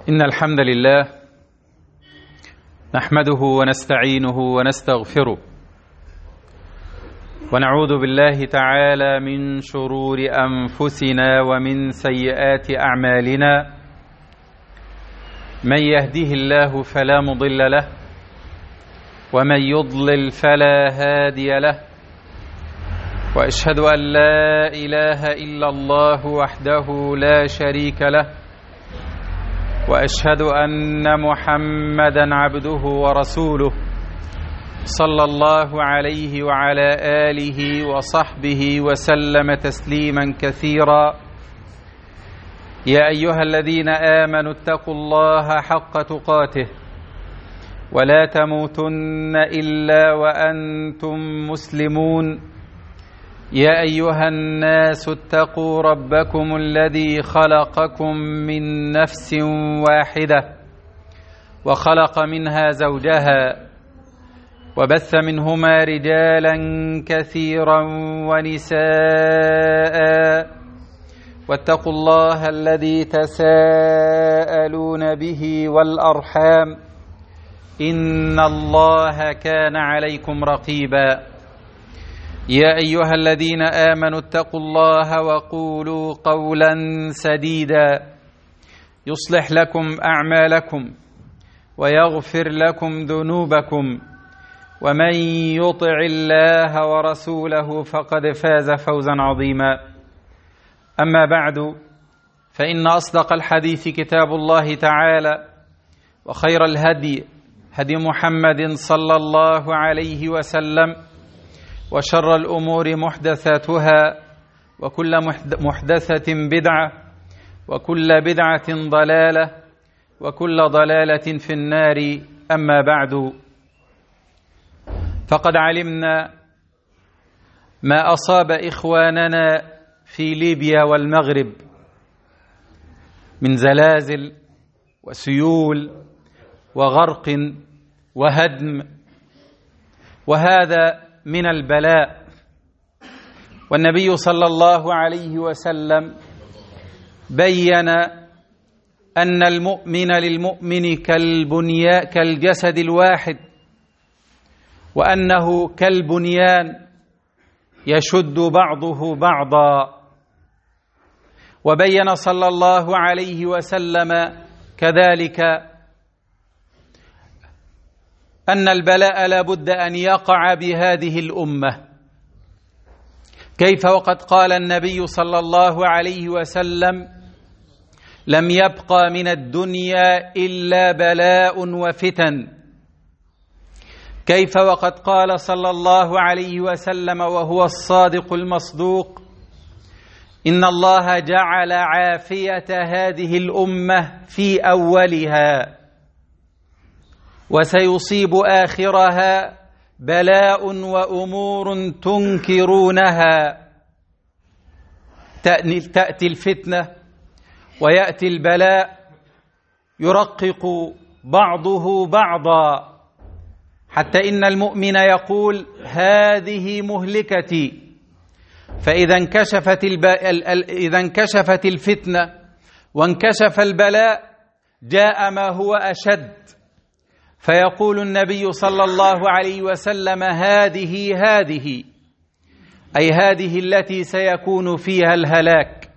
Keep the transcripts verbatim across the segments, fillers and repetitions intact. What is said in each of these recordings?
إن الحمد لله نحمده ونستعينه ونستغفره ونعوذ بالله تعالى من شرور أنفسنا ومن سيئات أعمالنا. من يهده الله فلا مضل له ومن يضلل فلا هادي له، وأشهد أن لا إله إلا الله وحده لا شريك له، وأشهد أن محمدًا عبده ورسوله صلى الله عليه وعلى آله وصحبه وسلم تسليمًا كثيرًا. يا أيها الذين آمنوا اتقوا الله حق تقاته ولا تموتن إلا وأنتم مسلمون. يا أيها الناس اتقوا ربكم الذي خلقكم من نفس واحدة وخلق منها زوجها وبث منهما رجالا كثيرا ونساء، واتقوا الله الذي تساءلون به والأرحام إن الله كان عليكم رقيبا. يا أيها الذين آمنوا اتقوا الله وقولوا قولا سديدا يصلح لكم أعمالكم ويغفر لكم ذنوبكم، ومن يطع الله ورسوله فقد فاز فوزا عظيما. أما بعد، فإن أصدق الحديث كتاب الله تعالى، وخير الهدي هدي محمد صلى الله عليه وسلم، وشر الأمور محدثاتها، وكل محدثة بدعة، وكل بدعة ضلالة، وكل ضلالة في النار. أما بعد، فقد علمنا ما أصاب إخواننا في ليبيا والمغرب من زلازل وسيول وغرق وهدم، وهذا من البلاء. والنبي صلى الله عليه وسلم بين أن المؤمن للمؤمن كالبنيان كالجسد الواحد، وأنه كالبنيان يشد بعضه بعضا. وبين صلى الله عليه وسلم كذلك أن البلاء لا بد أن يقع بهذه الأمة. كيف وقد قال النبي صلى الله عليه وسلم: لم يبقى من الدنيا إلا بلاء وفتن. كيف وقد قال صلى الله عليه وسلم وهو الصادق المصدوق: إن الله جعل عافية هذه الأمة في أولها، وسيصيب آخرها بلاء وأمور تنكرونها. تأتي الفتنة ويأتي البلاء يرقق بعضه بعضا، حتى إن المؤمن يقول: هذه مهلكتي. فإذا انكشفت الب... إذا انكشفت الفتنة وانكشف البلاء جاء ما هو أشد، فيقول النبي صلى الله عليه وسلم: هذه هذه أي هذه التي سيكون فيها الهلاك.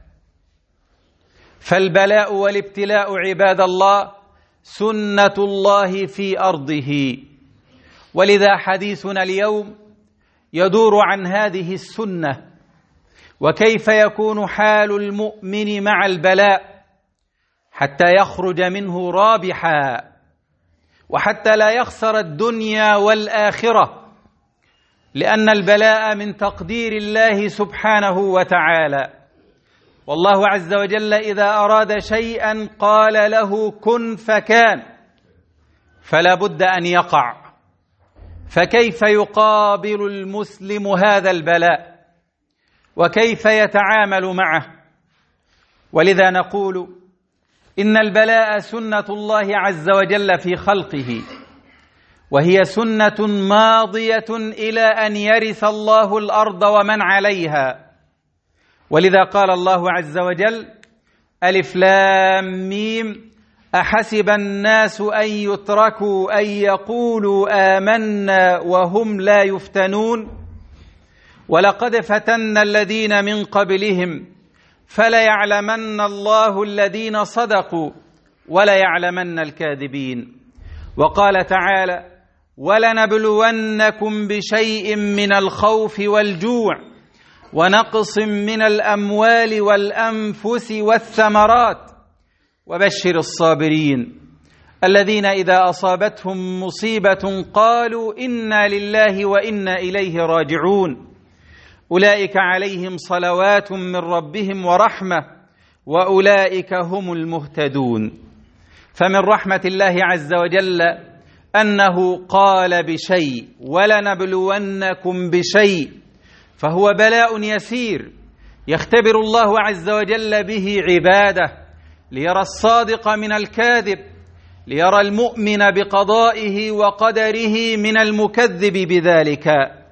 فالبلاء والابتلاء عباد الله سنة الله في أرضه، ولذا حديثنا اليوم يدور عن هذه السنة، وكيف يكون حال المؤمن مع البلاء حتى يخرج منه رابحا، وحتى لا يخسر الدنيا والآخرة، لأن البلاء من تقدير الله سبحانه وتعالى. والله عز وجل إذا أراد شيئا قال له كن فكان، فلا بد أن يقع. فكيف يقابل المسلم هذا البلاء؟ وكيف يتعامل معه؟ ولذا نقول إن البلاء سنة الله عز وجل في خلقه، وهي سنة ماضية إلى أن يرث الله الأرض ومن عليها. ولذا قال الله عز وجل: ألف لام ميم أحسب الناس أن يتركوا أن يقولوا آمنا وهم لا يفتنون ولقد فتنا الذين من قبلهم فليعلمن الله الذين صدقوا وليعلمن الكاذبين. وقال تعالى: ولنبلونكم بشيء من الخوف والجوع ونقص من الأموال والأنفس والثمرات وبشر الصابرين الذين إذا أصابتهم مصيبة قالوا إنا لله وإنا إليه راجعون أولئك عليهم صلوات من ربهم ورحمة وأولئك هم المهتدون. فمن رحمة الله عز وجل أنه قال بشيء ولنبلونكم بشيء، فهو بلاء يسير يختبر الله عز وجل به عباده ليرى الصادق من الكاذب، ليرى المؤمن بقضائه وقدره من المكذب بذلك.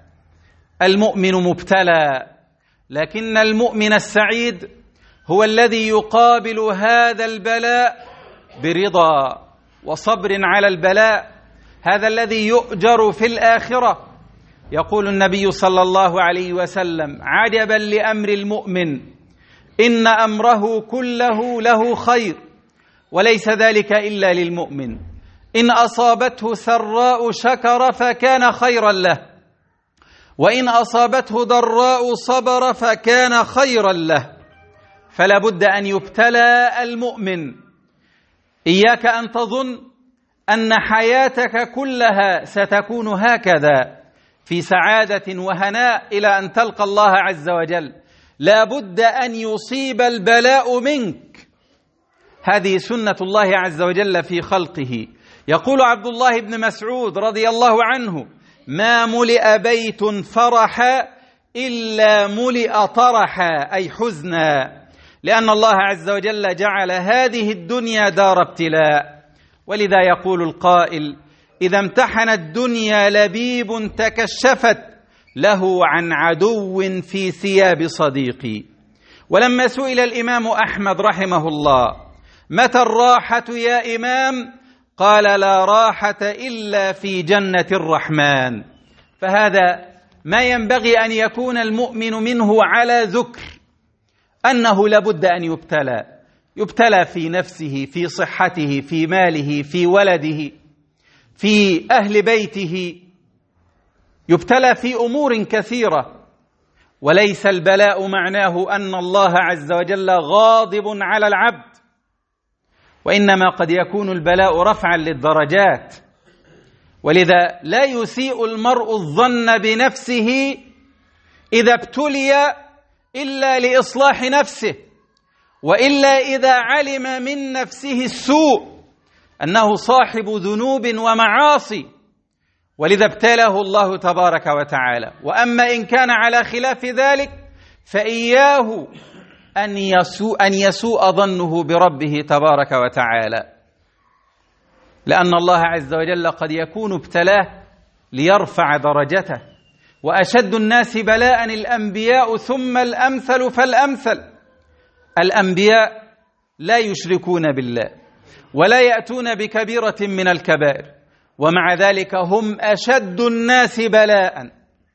المؤمن مبتلى، لكن المؤمن السعيد هو الذي يقابل هذا البلاء برضا وصبر على البلاء، هذا الذي يؤجر في الآخرة. يقول النبي صلى الله عليه وسلم: عجبا لأمر المؤمن إن أمره كله له خير وليس ذلك إلا للمؤمن، إن أصابته سراء شكر فكان خيرا له وإن أصابته ضراء صبر فكان خيرا له. فلا بد أن يبتلى المؤمن. إياك أن تظن أن حياتك كلها ستكون هكذا في سعادة وهناء إلى أن تلقى الله عز وجل. لا بد أن يصيب البلاء منك، هذه سنة الله عز وجل في خلقه. يقول عبد الله بن مسعود رضي الله عنه: ما ملئ بيت فرحا إلا ملئ طرحا، أي حزنا، لأن الله عز وجل جعل هذه الدنيا دار ابتلاء. ولذا يقول القائل: إذا امتحن الدنيا لبيب تكشفت له عن عدو في ثياب صديقي. ولما سئل الإمام أحمد رحمه الله: متى الراحة يا إمام؟ قال: لا راحة إلا في جنة الرحمن. فهذا ما ينبغي أن يكون المؤمن منه على ذكر، أنه لابد أن يبتلى، يبتلى في نفسه، في صحته، في ماله، في ولده، في أهل بيته، يبتلى في أمور كثيرة. وليس البلاء معناه أن الله عز وجل غاضب على العبد، وإنما قد يكون البلاء رفعا للدرجات. ولذا لا يسيء المرء الظن بنفسه إذا ابتلي إلا لإصلاح نفسه، وإلا إذا علم من نفسه السوء أنه صاحب ذنوب ومعاصي، ولذا ابتلاه الله تبارك وتعالى. وأما إن كان على خلاف ذلك فإياه أن يسوء, أن يسوء ظنه بربه تبارك وتعالى، لأن الله عز وجل قد يكون ابتلاه ليرفع درجته. وأشد الناس بلاء الأنبياء ثم الأمثل فالأمثل. الأنبياء لا يشركون بالله ولا يأتون بكبيرة من الكبائر، ومع ذلك هم أشد الناس بلاء.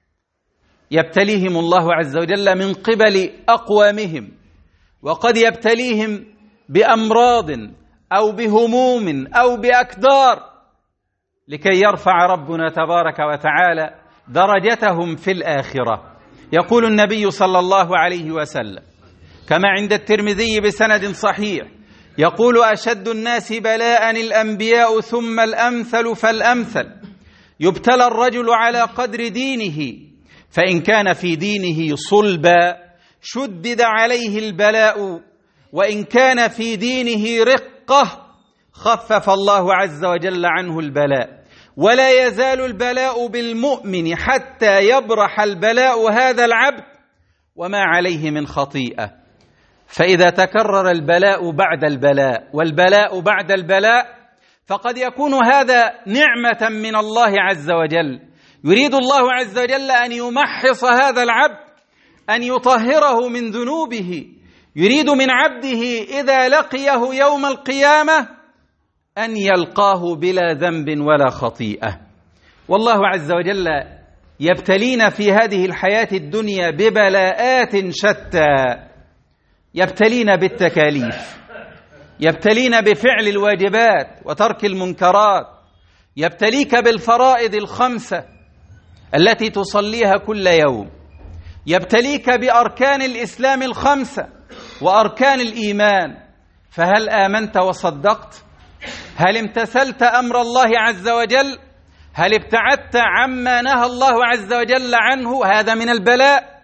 يبتليهم الله عز وجل من قبل أقوامهم، وقد يبتليهم بأمراض أو بهموم أو بأكدار لكي يرفع ربنا تبارك وتعالى درجتهم في الآخرة. يقول النبي صلى الله عليه وسلم كما عند الترمذي بسند صحيح، يقول: أشد الناس بلاء الأنبياء ثم الأمثل فالأمثل. يبتلى الرجل على قدر دينه، فإن كان في دينه صلبا شدد عليه البلاء، وإن كان في دينه رقة خفف الله عز وجل عنه البلاء. ولا يزال البلاء بالمؤمن حتى يبرح البلاء هذا العبد وما عليه من خطيئة. فإذا تكرر البلاء بعد البلاء والبلاء بعد البلاء فقد يكون هذا نعمة من الله عز وجل. يريد الله عز وجل أن يمحص هذا العبد، أن يطهره من ذنوبه. يريد من عبده إذا لقيه يوم القيامة أن يلقاه بلا ذنب ولا خطيئة. والله عز وجل يبتلينا في هذه الحياة الدنيا ببلاءات شتى، يبتلينا بالتكاليف، يبتلينا بفعل الواجبات وترك المنكرات، يبتليك بالفرائض الخمسة التي تصليها كل يوم، يبتليك بأركان الإسلام الخمسة وأركان الإيمان. فهل آمنت وصدقت؟ هل امتثلت أمر الله عز وجل؟ هل ابتعدت عما نهى الله عز وجل عنه؟ هذا من البلاء.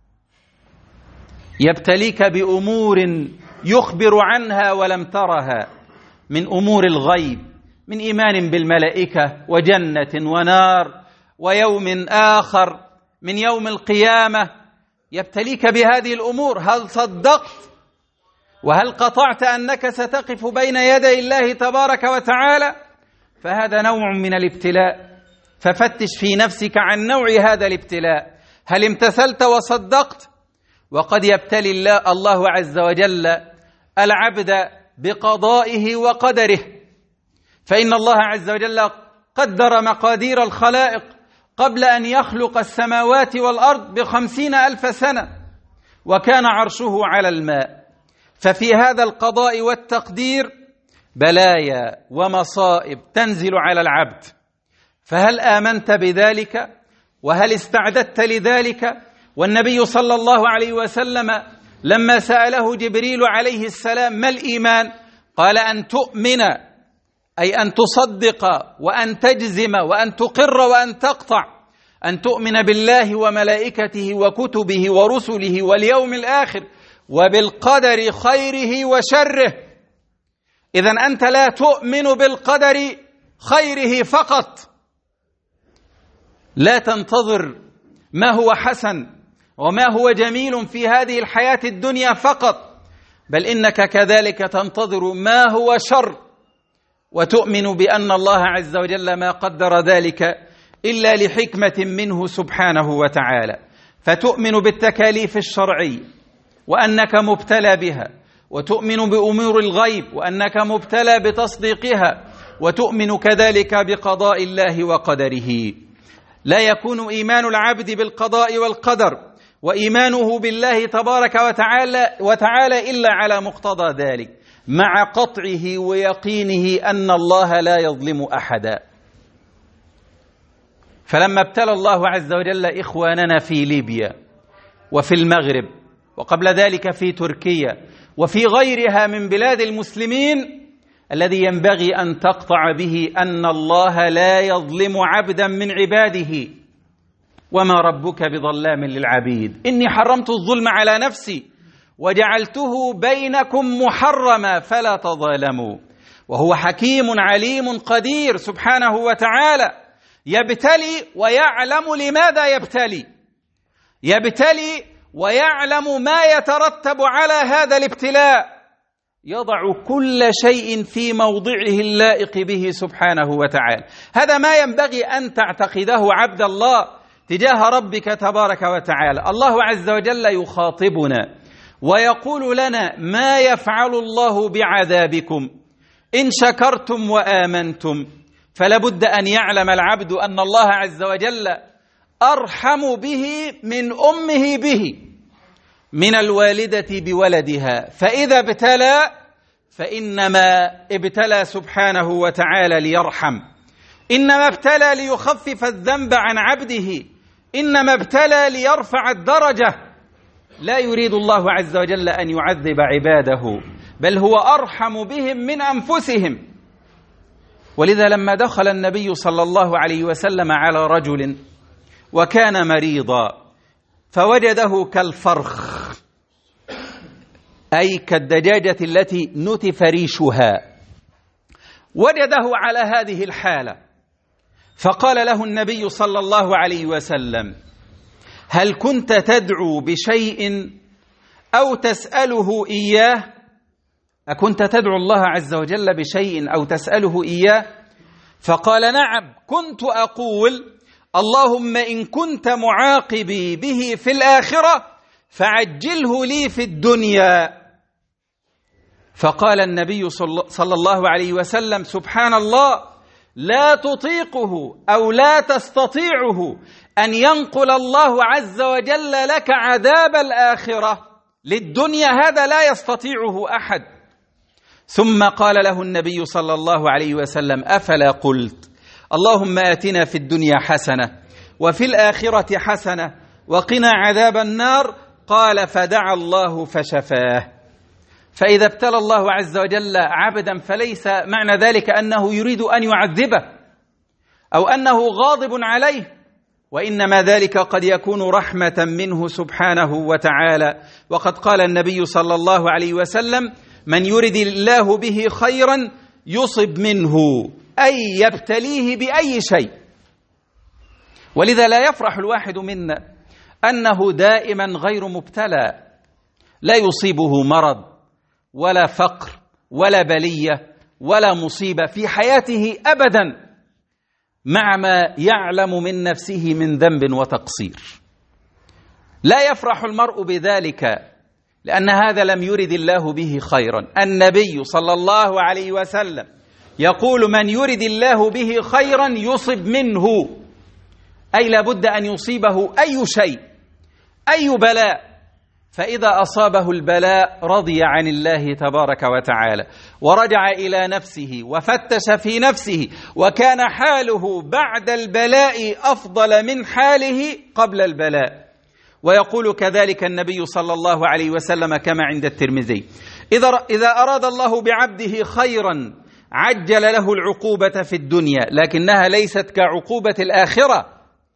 يبتليك بأمور يخبر عنها ولم ترها من أمور الغيب، من إيمان بالملائكة وجنة ونار ويوم آخر من يوم القيامة. يبتليك بهذه الأمور، هل صدقت؟ وهل قطعت أنك ستقف بين يدي الله تبارك وتعالى؟ فهذا نوع من الابتلاء، ففتش في نفسك عن نوع هذا الابتلاء. هل امتثلت وصدقت؟ وقد يبتلي الله, الله عز وجل العبد بقضائه وقدره، فإن الله عز وجل قدر مقادير الخلائق قبل أن يخلق السماوات والأرض بخمسين ألف سنة، وكان عرشه على الماء. ففي هذا القضاء والتقدير بلايا ومصائب تنزل على العبد. فهل آمنت بذلك؟ وهل استعددت لذلك؟ والنبي صلى الله عليه وسلم لما سأله جبريل عليه السلام ما الإيمان؟ قال أن تؤمن، أي أن تصدق وأن تجزم وأن تقر وأن تقطع، أن تؤمن بالله وملائكته وكتبه ورسله واليوم الآخر وبالقدر خيره وشره. إذن أنت لا تؤمن بالقدر خيره فقط، لا تنتظر ما هو حسن وما هو جميل في هذه الحياة الدنيا فقط، بل إنك كذلك تنتظر ما هو شر، وتؤمن بأن الله عز وجل ما قدر ذلك إلا لحكمة منه سبحانه وتعالى. فتؤمن بالتكاليف الشرعية وأنك مبتلى بها، وتؤمن بأمور الغيب وأنك مبتلى بتصديقها، وتؤمن كذلك بقضاء الله وقدره. لا يكون إيمان العبد بالقضاء والقدر وإيمانه بالله تبارك وتعالى, وتعالى إلا على مقتضى ذلك، مع قطعه ويقينه أن الله لا يظلم أحدا. فلما ابتلى الله عز وجل إخواننا في ليبيا وفي المغرب وقبل ذلك في تركيا وفي غيرها من بلاد المسلمين، الذي ينبغي أن تقطع به أن الله لا يظلم عبدا من عباده، وما ربك بظلام للعبيد، إني حرمت الظلم على نفسي وجعلته بينكم محرما فلا تظالموا، وهو حكيم عليم قدير سبحانه وتعالى. يبتلي ويعلم لماذا يبتلي، يبتلي ويعلم ما يترتب على هذا الابتلاء، يضع كل شيء في موضعه اللائق به سبحانه وتعالى. هذا ما ينبغي أن تعتقده عبد الله تجاه ربك تبارك وتعالى. الله عز وجل يخاطبنا ويقول لنا ما يفعل الله بعذابكم إن شكرتم وآمنتم. فلابد أن يعلم العبد أن الله عز وجل أرحم به من أمه به، من الوالدة بولدها. فإذا ابتلى فإنما ابتلى سبحانه وتعالى ليرحم، إنما ابتلى ليخفف الذنب عن عبده، إنما ابتلى ليرفع الدرجة. لا يريد الله عز وجل أن يعذب عباده، بل هو أرحم بهم من أنفسهم. ولذا لما دخل النبي صلى الله عليه وسلم على رجل وكان مريضا فوجده كالفرخ، أي كالدجاجة التي نتف ريشها، وجده على هذه الحالة، فقال له النبي صلى الله عليه وسلم هل كنت تدعو بشيء أو تسأله إياه؟ أكنت تدعو الله عز وجل بشيء أو تسأله إياه؟ فقال نعم، كنت أقول اللهم إن كنت معاقبي به في الآخرة فعجله لي في الدنيا. فقال النبي صلى الله عليه وسلم: سبحان الله، لا تطيقه أو لا تستطيعه أن ينقل الله عز وجل لك عذاب الآخرة للدنيا، هذا لا يستطيعه أحد. ثم قال له النبي صلى الله عليه وسلم: أفلا قلت اللهم آتنا في الدنيا حسنة وفي الآخرة حسنة وقنا عذاب النار؟ قال: فدعا الله فشفاه. فإذا ابتلى الله عز وجل عبدا فليس معنى ذلك أنه يريد أن يعذبه أو أنه غاضب عليه، وإنما ذلك قد يكون رحمة منه سبحانه وتعالى. وقد قال النبي صلى الله عليه وسلم: من يرد الله به خيرا يصب منه، أي يبتليه بأي شيء. ولذا لا يفرح الواحد منا أنه دائما غير مبتلى، لا يصيبه مرض ولا فقر ولا بلية ولا مصيبة في حياته أبدا، مع ما يعلم من نفسه من ذنب وتقصير. لا يفرح المرء بذلك، لأن هذا لم يرد الله به خيرا. النبي صلى الله عليه وسلم يقول: من يرد الله به خيرا يصب منه، أي لابد أن يصيبه أي شيء، أي بلاء. فإذا أصابه البلاء رضي عن الله تبارك وتعالى ورجع إلى نفسه وفتش في نفسه، وكان حاله بعد البلاء أفضل من حاله قبل البلاء. ويقول كذلك النبي صلى الله عليه وسلم كما عند الترمذي: إذا أراد الله بعبده خيرا عجل له العقوبة في الدنيا، لكنها ليست كعقوبة الآخرة.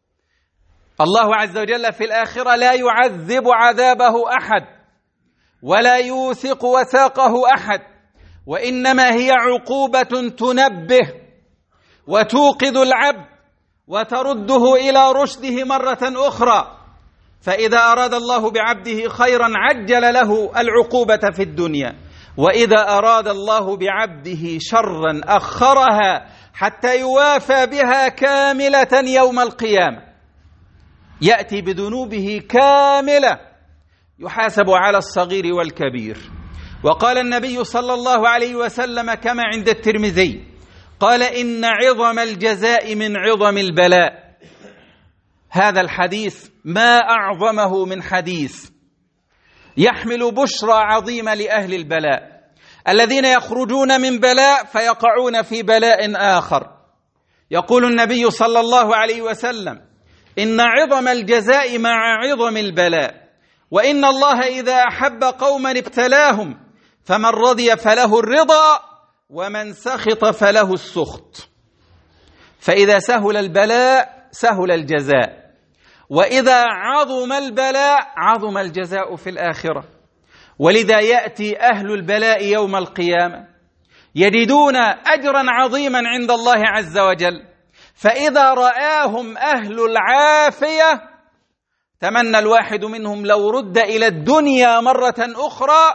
الله عز وجل في الآخرة لا يعذب عذابه أحد ولا يوثق وثاقه أحد، وإنما هي عقوبة تنبه وتوقظ العبد وترده إلى رشده مرة أخرى. فإذا أراد الله بعبده خيرا عجل له العقوبة في الدنيا، وإذا أراد الله بعبده شرا أخرها حتى يوافى بها كاملة يوم القيامة، يأتي بذنوبه كاملة، يحاسب على الصغير والكبير. وقال النبي صلى الله عليه وسلم كما عند الترمذي: قال: إن عظم الجزاء من عظم البلاء. هذا الحديث ما أعظمه من حديث يحمل بشرى عظيمة لأهل البلاء الذين يخرجون من بلاء فيقعون في بلاء آخر. يقول النبي صلى الله عليه وسلم: إن عظم الجزاء مع عظم البلاء، وإن الله إذا أحب قوما ابتلاهم، فمن رضي فله الرضا ومن سخط فله السخط. فإذا سهل البلاء سهل الجزاء، وإذا عظم البلاء عظم الجزاء في الآخرة. ولذا يأتي أهل البلاء يوم القيامة يجدون أجرا عظيما عند الله عز وجل، فإذا رآهم أهل العافية تمنى الواحد منهم لو رد إلى الدنيا مرة أخرى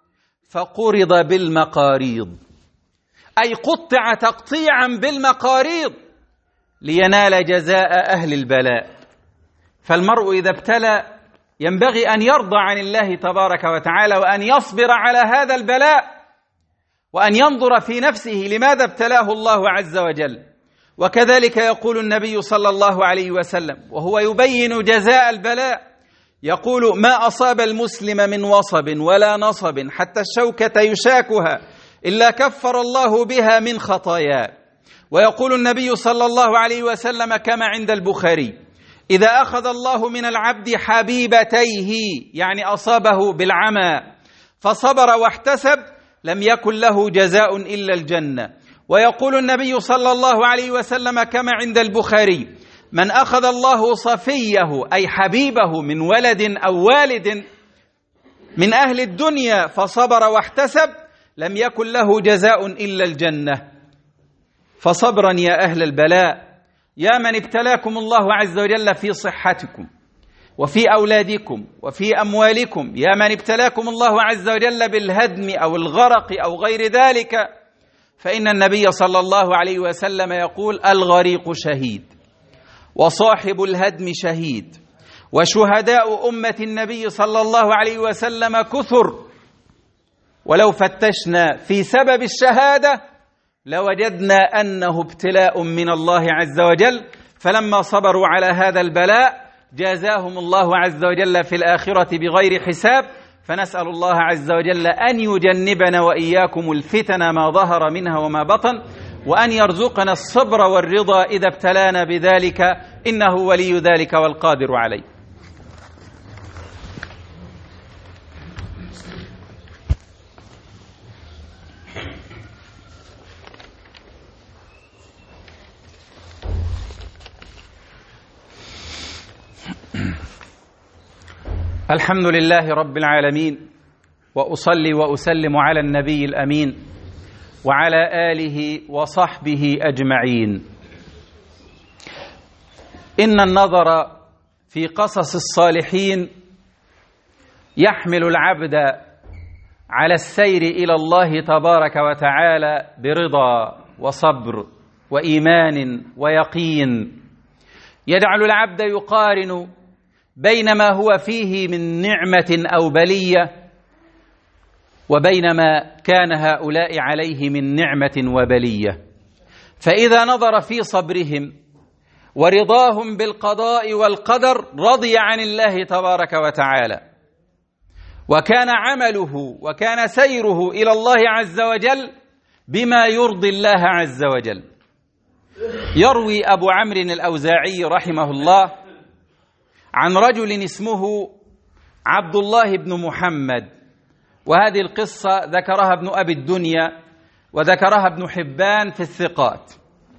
فقرض بالمقاريض، أي قطع تقطيعا بالمقاريض لينال جزاء أهل البلاء. فالمرء إذا ابتلى ينبغي أن يرضى عن الله تبارك وتعالى، وأن يصبر على هذا البلاء، وأن ينظر في نفسه لماذا ابتلاه الله عز وجل. وكذلك يقول النبي صلى الله عليه وسلم وهو يبين جزاء البلاء، يقول: ما أصاب المسلم من وصب ولا نصب حتى الشوكة يشاكها إلا كفر الله بها من خطاياه. ويقول النبي صلى الله عليه وسلم كما عند البخاري: إذا أخذ الله من العبد حبيبتيه، يعني أصابه بالعمى، فصبر واحتسب، لم يكن له جزاء إلا الجنة. ويقول النبي صلى الله عليه وسلم كما عند البخاري: من أخذ الله صفيه، أي حبيبه، من ولد أو والد من أهل الدنيا فصبر واحتسب، لم يكن له جزاء إلا الجنة. فصبرا يا أهل البلاء، يا من ابتلاكم الله عز وجل في صحتكم وفي أولادكم وفي أموالكم، يا من ابتلاكم الله عز وجل بالهدم أو الغرق أو غير ذلك، فإن النبي صلى الله عليه وسلم يقول: الغريق شهيد، وصاحب الهدم شهيد، وشهداء أمة النبي صلى الله عليه وسلم كثر. ولو فتشنا في سبب الشهادة لوجدنا أنه ابتلاء من الله عز وجل، فلما صبروا على هذا البلاء جازاهم الله عز وجل في الآخرة بغير حساب. فنسأل الله عز وجل أن يجنبنا وإياكم الفتن ما ظهر منها وما بطن، وأن يرزقنا الصبر والرضا إذا ابتلانا بذلك، إنه ولي ذلك والقادر عليه. الحمد لله رب العالمين، وأصلي وأسلم على النبي الأمين وعلى آله وصحبه أجمعين. إن النظر في قصص الصالحين يحمل العبد على السير إلى الله تبارك وتعالى برضا وصبر وإيمان ويقين، يجعل العبد يقارن بين ما هو فيه من نعمة أو بلية وبين ما كان هؤلاء عليه من نعمة وبلية. فإذا نظر في صبرهم ورضاهم بالقضاء والقدر رضي عن الله تبارك وتعالى، وكان عمله وكان سيره إلى الله عز وجل بما يرضي الله عز وجل. يروي أبو عمرو الأوزاعي رحمه الله عن رجل اسمه عبد الله بن محمد، وهذه القصة ذكرها ابن أبي الدنيا وذكرها ابن حبان في الثقات.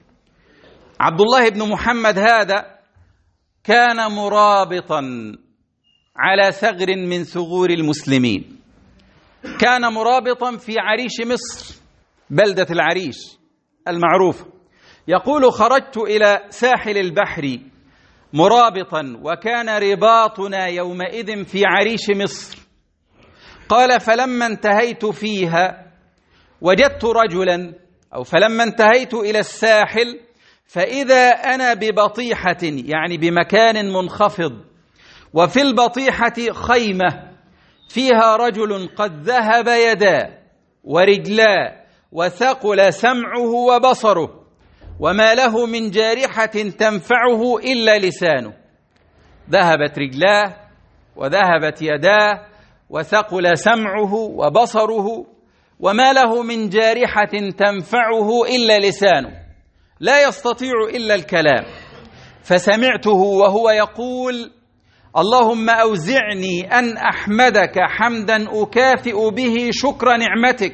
عبد الله بن محمد هذا كان مرابطا على ثغر من ثغور المسلمين، كان مرابطا في عريش مصر، بلدة العريش المعروفة. يقول: خرجت إلى ساحل البحر مرابطا، وكان رباطنا يومئذ في عريش مصر. قال: فلما انتهيت فيها وجدت رجلا، أو فلما انتهيت إلى الساحل فإذا أنا ببطيحة، يعني بمكان منخفض، وفي البطيحة خيمة فيها رجل قد ذهب يداه ورجلاه وثقل سمعه وبصره، وما له من جارحة تنفعه إلا لسانه. ذهبت رجلاه وذهبت يداه وثقل سمعه وبصره، وما له من جارحة تنفعه إلا لسانه، لا يستطيع إلا الكلام. فسمعته وهو يقول: اللهم أوزعني أن أحمدك حمدا أكافئ به شكر نعمتك،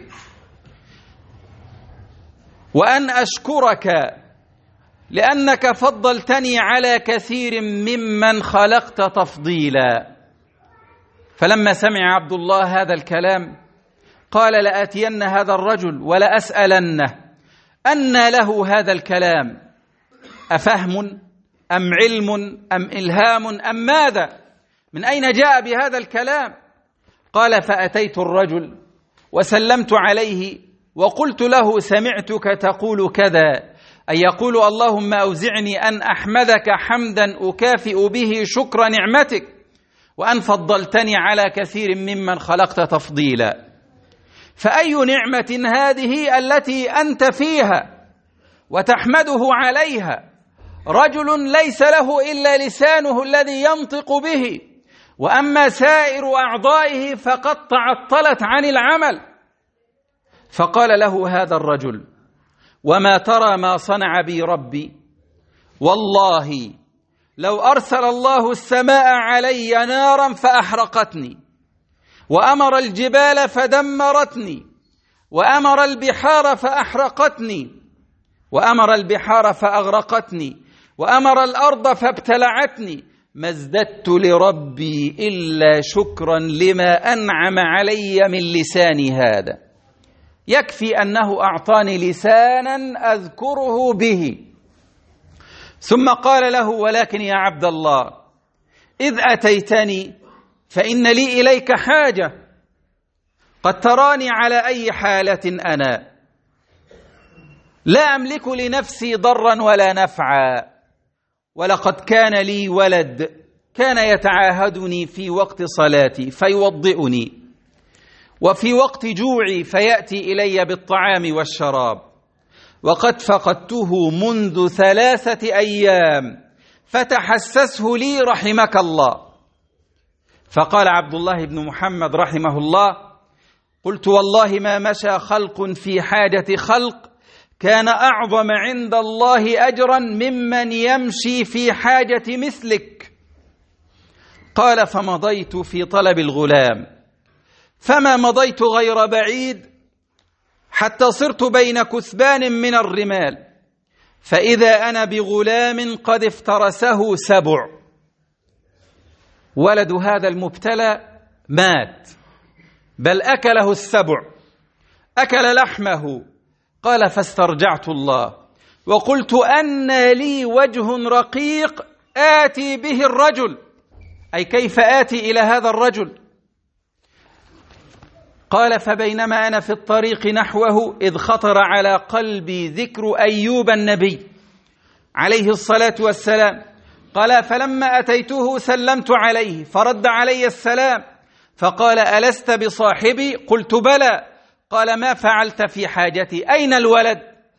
وأن أشكرك لأنك فضلتني على كثير ممن خلقت تفضيلا. فلما سمع عبد الله هذا الكلام قال: لآتين هذا الرجل ولأسألنه أنى له هذا الكلام، أفهم أم علم أم إلهام أم ماذا؟ من أين جاء بهذا الكلام؟ قال: فأتيت الرجل وسلمت عليه وقلت له: سمعتك تقول كذا، أي يقول: اللهم أوزعني أن أحمدك حمدا أكافئ به شكر نعمتك، وأن فضلتني على كثير ممن خلقت تفضيلا. فأي نعمة هذه التي أنت فيها وتحمده عليها؟ رجل ليس له إلا لسانه الذي ينطق به، وأما سائر أعضائه فقد تعطلت عن العمل. فقال له هذا الرجل: وما ترى ما صنع بي ربي؟ والله لو أرسل الله السماء علي نارا فأحرقتني، وأمر الجبال فدمرتني، وأمر البحار فأحرقتني، وأمر البحار فأغرقتني، وأمر الأرض فابتلعتني، ما ازددت لربي إلا شكرا لما أنعم علي من لساني هذا. يكفي أنه أعطاني لسانا أذكره به. ثم قال له: ولكن يا عبد الله، إذ أتيتني فإن لي إليك حاجة، قد تراني على أي حالة أنا، لا أملك لنفسي ضرا ولا نفعا، ولقد كان لي ولد كان يتعاهدني في وقت صلاتي فيوضئني، وفي وقت جوعي فيأتي إلي بالطعام والشراب، وقد فقدته منذ ثلاثة أيام فتحسسه لي رحمك الله. فقال عبد الله بن محمد رحمه الله: قلت والله ما مشى خلق في حاجة خلق كان أعظم عند الله أجرا ممن يمشي في حاجة مثلك. قال: فمضيت في طلب الغلام، فما مضيت غير بعيد حتى صرت بين كثبان من الرمال، فإذا أنا بغلام قد افترسه سبع. ولد هذا المبتلى مات، بل أكله السبع، أكل لحمه. قال: فاسترجعت الله وقلت أن لي وجه رقيق آتي به الرجل، أي كيف آتي إلى هذا الرجل؟ قال: فبينما أنا في الطريق نحوه إذ خطر على قلبي ذكر أيوب النبي عليه الصلاة والسلام. قال: فلما أتيته سلمت عليه فرد علي السلام، فقال: ألست بصاحبي؟ قلت: بلى. قال: ما فعلت في حاجتي؟ أين الولد؟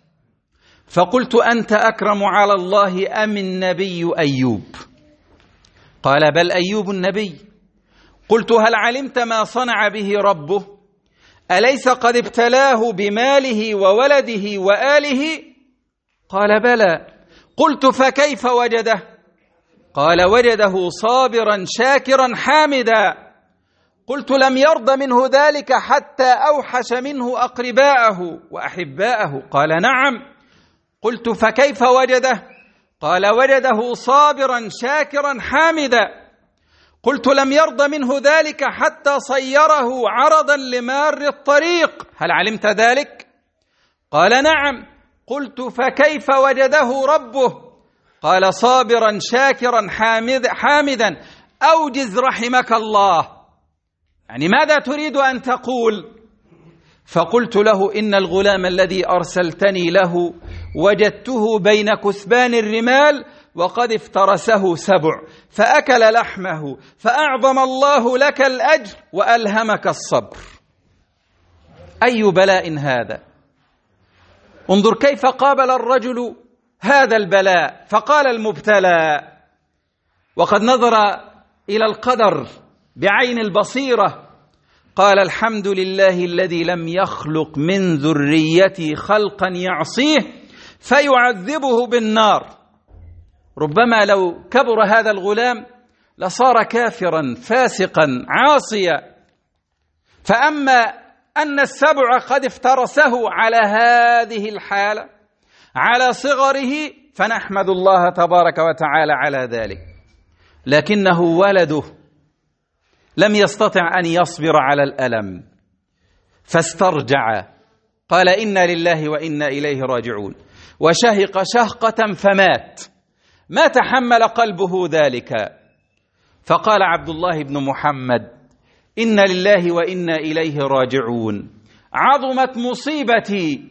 فقلت: أنت أكرم على الله أم النبي أيوب؟ قال: بل أيوب النبي. قلت: هل علمت ما صنع به ربه؟ أليس قد ابتلاه بماله وولده وآله؟ قال: بلى. قلت: فكيف وجده؟ قال: وجده صابرا شاكرا حامدا. قلت: لم يرض منه ذلك حتى أوحش منه أقرباءه وأحباءه؟ قال: نعم. قلت: فكيف وجده؟ قال: وجده صابرا شاكرا حامدا. قلت: لم يرض منه ذلك حتى صيره عرضا لمار الطريق؟ هل علمت ذلك؟ قال: نعم. قلت: فكيف وجده ربه؟ قال: صابرا شاكرا حامد حامدا. أوجز رحمك الله، يعني ماذا تريد أن تقول؟ فقلت له: إن الغلام الذي أرسلتني له وجدته بين كثبان الرمال وقد افترسه سبع فأكل لحمه، فأعظم الله لك الأجر وألهمك الصبر. أي بلاء هذا! انظر كيف قابل الرجل هذا البلاء، فقال المبتلى وقد نظر إلى القدر بعين البصيرة، قال: الحمد لله الذي لم يخلق من ذريتي خلقا يعصيه فيعذبه بالنار. ربما لو كبر هذا الغلام لصار كافرا فاسقا عاصيا، فأما أن السبع قد افترسه على هذه الحالة على صغره فنحمد الله تبارك وتعالى على ذلك، لكنه ولده لم يستطع أن يصبر على الألم فاسترجع، قال: إنا لله وإنا إليه راجعون، وشهق شهقة فمات، ما تحمل قلبه ذلك. فقال عبد الله بن محمد: إنا لله وإنا إليه راجعون، عظمت مصيبتي،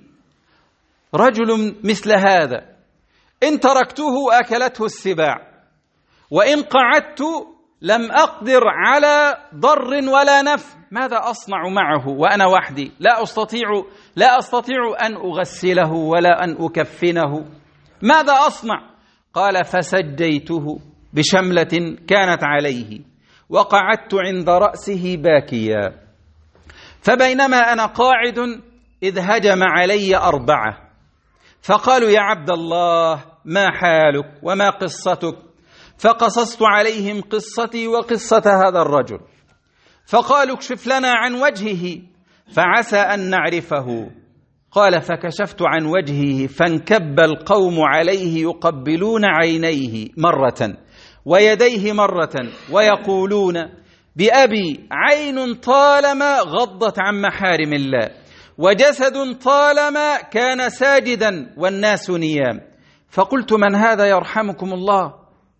رجل مثل هذا إن تركته أكلته السباع، وإن قعدت لم أقدر على ضر ولا نفع، ماذا أصنع معه وأنا وحدي؟ لا أستطيع لا أستطيع أن أغسله ولا أن أكفنه، ماذا أصنع؟ قال: فسجيته بشملة كانت عليه وقعدت عند رأسه باكيا، فبينما أنا قاعد إذ هجم علي أربعة فقالوا: يا عبد الله ما حالك وما قصتك؟ فقصصت عليهم قصتي وقصة هذا الرجل، فقالوا: اكشف لنا عن وجهه فعسى أن نعرفه. قال: فكشفت عن وجهه فانكب القوم عليه يقبلون عينيه مرة ويديه مرة ويقولون: بأبي عين طالما غضت عن محارم الله، وجسد طالما كان ساجدا والناس نيام. فقلت: من هذا يرحمكم الله؟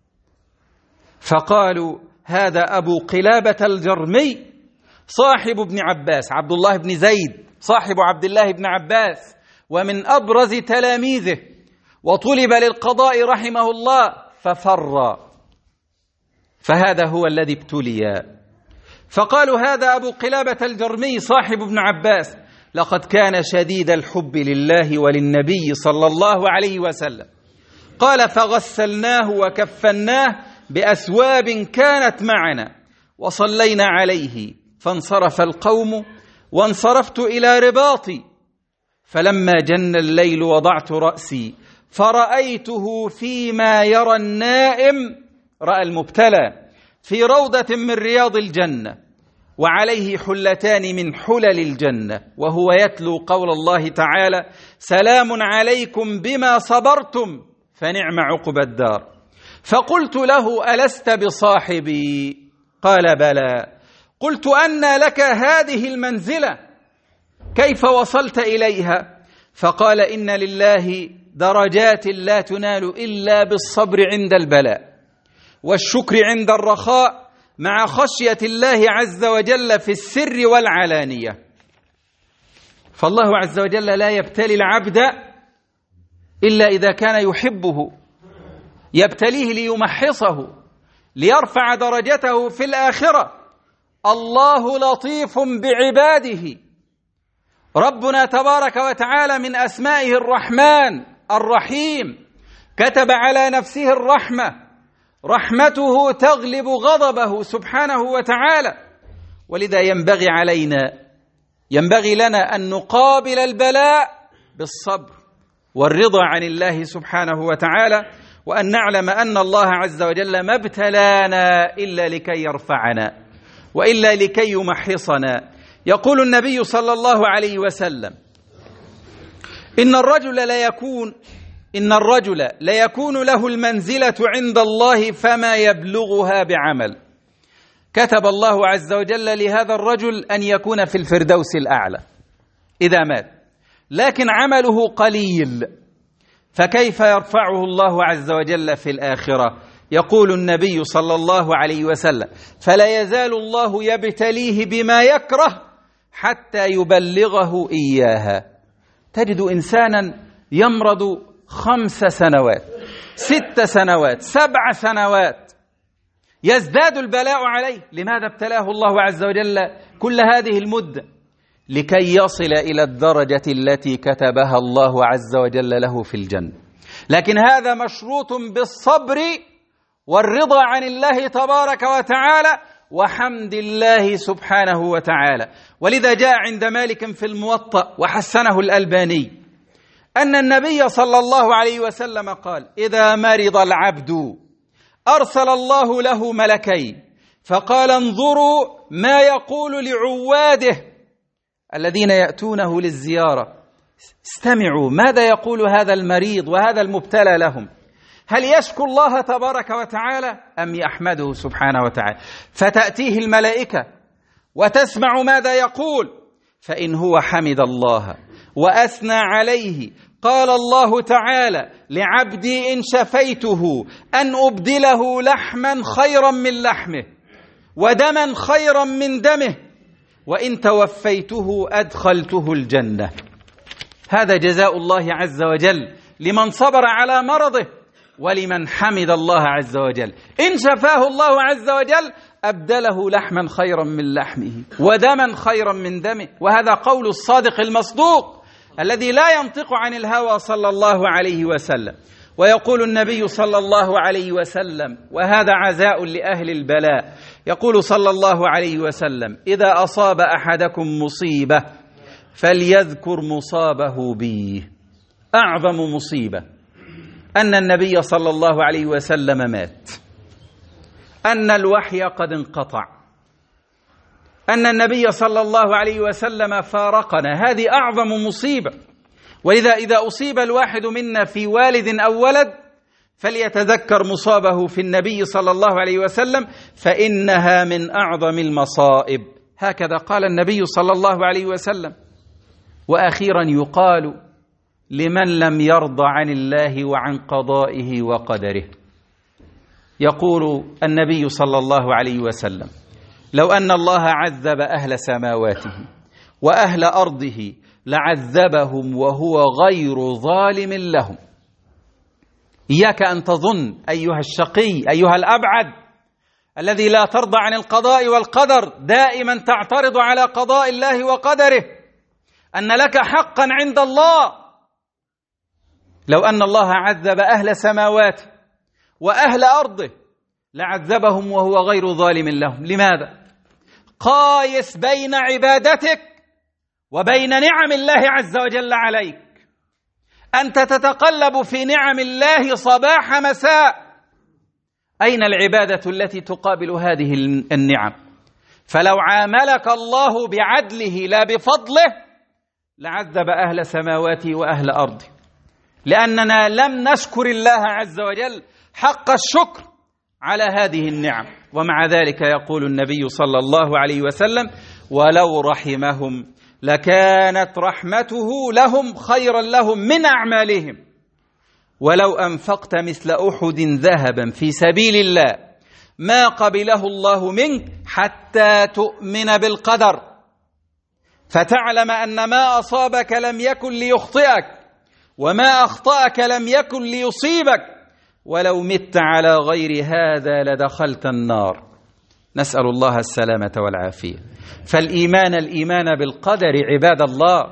فقالوا: هذا أبو قلابة الجرمي صاحب ابن عباس، عبد الله بن زيد صاحب عبد الله بن عباس، ومن أبرز تلاميذه، وطلب للقضاء رحمه الله ففر، فهذا هو الذي ابتلي. فقالوا هذا أبو قلابة الجرمي صاحب ابن عباس، لقد كان شديد الحب لله وللنبي صلى الله عليه وسلم. قال فغسلناه وكفناه بأثواب كانت معنا وصلينا عليه، فانصرف القوم وانصرفت إلى رباطي، فلما جن الليل وضعت رأسي فرأيته فيما يرى النائم، رأى المبتلى في روضة من رياض الجنة وعليه حلتان من حلل الجنة، وهو يتلو قول الله تعالى سلام عليكم بما صبرتم فنعم عقبى الدار. فقلت له ألست بصاحبي؟ قال بلى. قلت أنى لك هذه المنزلة؟ كيف وصلت إليها؟ فقال إن لله درجات لا تنال إلا بالصبر عند البلاء والشكر عند الرخاء مع خشية الله عز وجل في السر والعلانية. فالله عز وجل لا يبتلي العبد إلا إذا كان يحبه، يبتليه ليمحصه ليرفع درجته في الآخرة. الله لطيف بعباده. ربنا تبارك وتعالى من أسمائه الرحمن الرحيم، كتب على نفسه الرحمة، رحمته تغلب غضبه سبحانه وتعالى. ولذا ينبغي علينا ينبغي لنا أن نقابل البلاء بالصبر والرضا عن الله سبحانه وتعالى، وأن نعلم أن الله عز وجل ما ابتلانا إلا لكي يرفعنا وإلا لكي يمحصنا. يقول النبي صلى الله عليه وسلم إن الرجل لا يكون إن الرجل لا يكون له المنزلة عند الله فما يبلغها بعمل. كتب الله عز وجل لهذا الرجل أن يكون في الفردوس الأعلى إذا مات، لكن عمله قليل، فكيف يرفعه الله عز وجل في الآخرة؟ يقول النبي صلى الله عليه وسلم فلا يزال الله يبتليه بما يكره حتى يبلغه إياها. تجد إنسانا يمرض خمس سنوات، ست سنوات، سبع سنوات، يزداد البلاء عليه. لماذا ابتلاه الله عز وجل كل هذه المدة؟ لكي يصل إلى الدرجة التي كتبها الله عز وجل له في الجنة. لكن هذا مشروط بالصبر والرضا عن الله تبارك وتعالى وحمد الله سبحانه وتعالى. ولذا جاء عند مالك في الموطأ وحسنه الألباني أن النبي صلى الله عليه وسلم قال إذا مرض العبد أرسل الله له ملكين فقال انظروا ما يقول لعواده الذين يأتونه للزيارة، استمعوا ماذا يقول هذا المريض وهذا المبتلى لهم، هل يشكو الله تبارك وتعالى أم يحمده سبحانه وتعالى؟ فتأتيه الملائكة وتسمع ماذا يقول، فإن هو حمد الله وأثنى عليه قال الله تعالى لعبدي إن شفيته أن أبدله لحما خيرا من لحمه ودما خيرا من دمه وإن توفيته أدخلته الجنة. هذا جزاء الله عز وجل لمن صبر على مرضه ولمن حمد الله عز وجل. إن شفاه الله عز وجل أبدله لحما خيرا من لحمه ودما خيرا من دمه. وهذا قول الصادق المصدوق الذي لا ينطق عن الهوى صلى الله عليه وسلم. ويقول النبي صلى الله عليه وسلم وهذا عزاء لأهل البلاء، يقول صلى الله عليه وسلم إذا أصاب أحدكم مصيبة فليذكر مصابه بي. أعظم مصيبة أن النبي صلى الله عليه وسلم مات، أن الوحي قد انقطع، أن النبي صلى الله عليه وسلم فارقنا. هذه أعظم مصيبة. ولذا إذا أصيب الواحد منا في والد أو ولد فليتذكر مصابه في النبي صلى الله عليه وسلم فإنها من أعظم المصائب. هكذا قال النبي صلى الله عليه وسلم. وأخيرا يقال لمن لم يرضى عن الله وعن قضائه وقدره، يقول النبي صلى الله عليه وسلم لو أن الله عذب أهل سماواته وأهل أرضه لعذبهم وهو غير ظالم لهم. إياك أن تظن أيها الشقي أيها الأبعد الذي لا ترضى عن القضاء والقدر، دائما تعترض على قضاء الله وقدره، أن لك حقا عند الله. لو أن الله عذب أهل سماواته وأهل أرضه لعذبهم وهو غير ظالم لهم. لماذا؟ قايس بين عبادتك وبين نعم الله عز وجل عليك. أنت تتقلب في نعم الله صباح مساء، أين العبادة التي تقابل هذه النعم؟ فلو عاملك الله بعدله لا بفضله لعذب أهل سماواته وأهل أرضه، لأننا لم نشكر الله عز وجل حق الشكر على هذه النعم. ومع ذلك يقول النبي صلى الله عليه وسلم: ولو رحمهم لكانت رحمته لهم خيرا لهم من أعمالهم، ولو أنفقت مثل أحد ذهبا في سبيل الله ما قبله الله منك حتى تؤمن بالقدر، فتعلم أن ما أصابك لم يكن ليخطئك وما أخطأك لم يكن ليصيبك، ولو مت على غير هذا لدخلت النار. نسأل الله السلامة والعافية. فالإيمان الإيمان بالقدر عباد الله،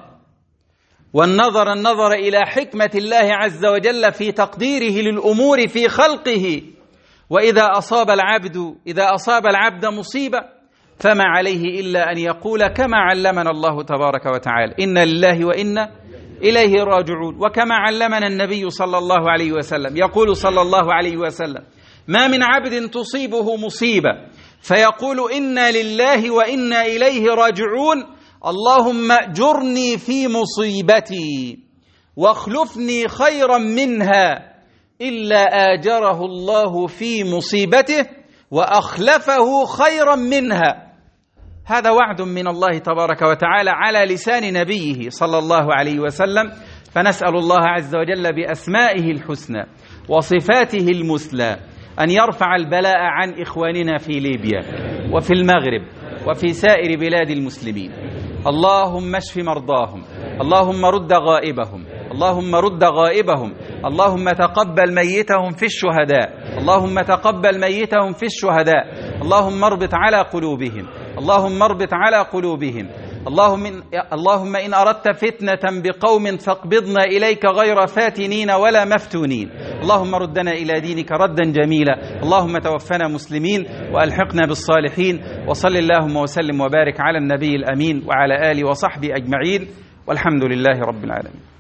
والنظر النظر إلى حكمة الله عز وجل في تقديره للأمور في خلقه. وإذا أصاب العبد إذا أصاب العبد مصيبة فما عليه إلا أن يقول كما علمنا الله تبارك وتعالى: إنا لله وإنا إليه راجعون. وكما علمنا النبي صلى الله عليه وسلم، يقول صلى الله عليه وسلم: ما من عبد تصيبه مصيبة فيقول إنا لله وإنا إليه راجعون اللهم أجرني في مصيبتي واخلفني خيرا منها، إلا آجره الله في مصيبته وأخلفه خيرا منها. هذا وعد من الله تبارك وتعالى على لسان نبيه صلى الله عليه وسلم. فنسأل الله عز وجل بأسمائه الحسنى وصفاته المثلى أن يرفع البلاء عن إخواننا في ليبيا وفي المغرب وفي سائر بلاد المسلمين. اللهم اشف مرضاهم، اللهم رد غائبهم، اللهم رد غائبهم، اللهم تقبل ميتهم في الشهداء، اللهم تقبل ميتهم في الشهداء، اللهم اربط على قلوبهم، اللهم اربط على قلوبهم. اللهم إن, اللهم إن أردت فتنة بقوم فاقبضنا إليك غير فاتنين ولا مفتونين. اللهم ردنا إلى دينك ردا جميلا. اللهم توفنا مسلمين وألحقنا بالصالحين. وصل اللهم وسلم وبارك على النبي الأمين وعلى آله وصحبه أجمعين، والحمد لله رب العالمين.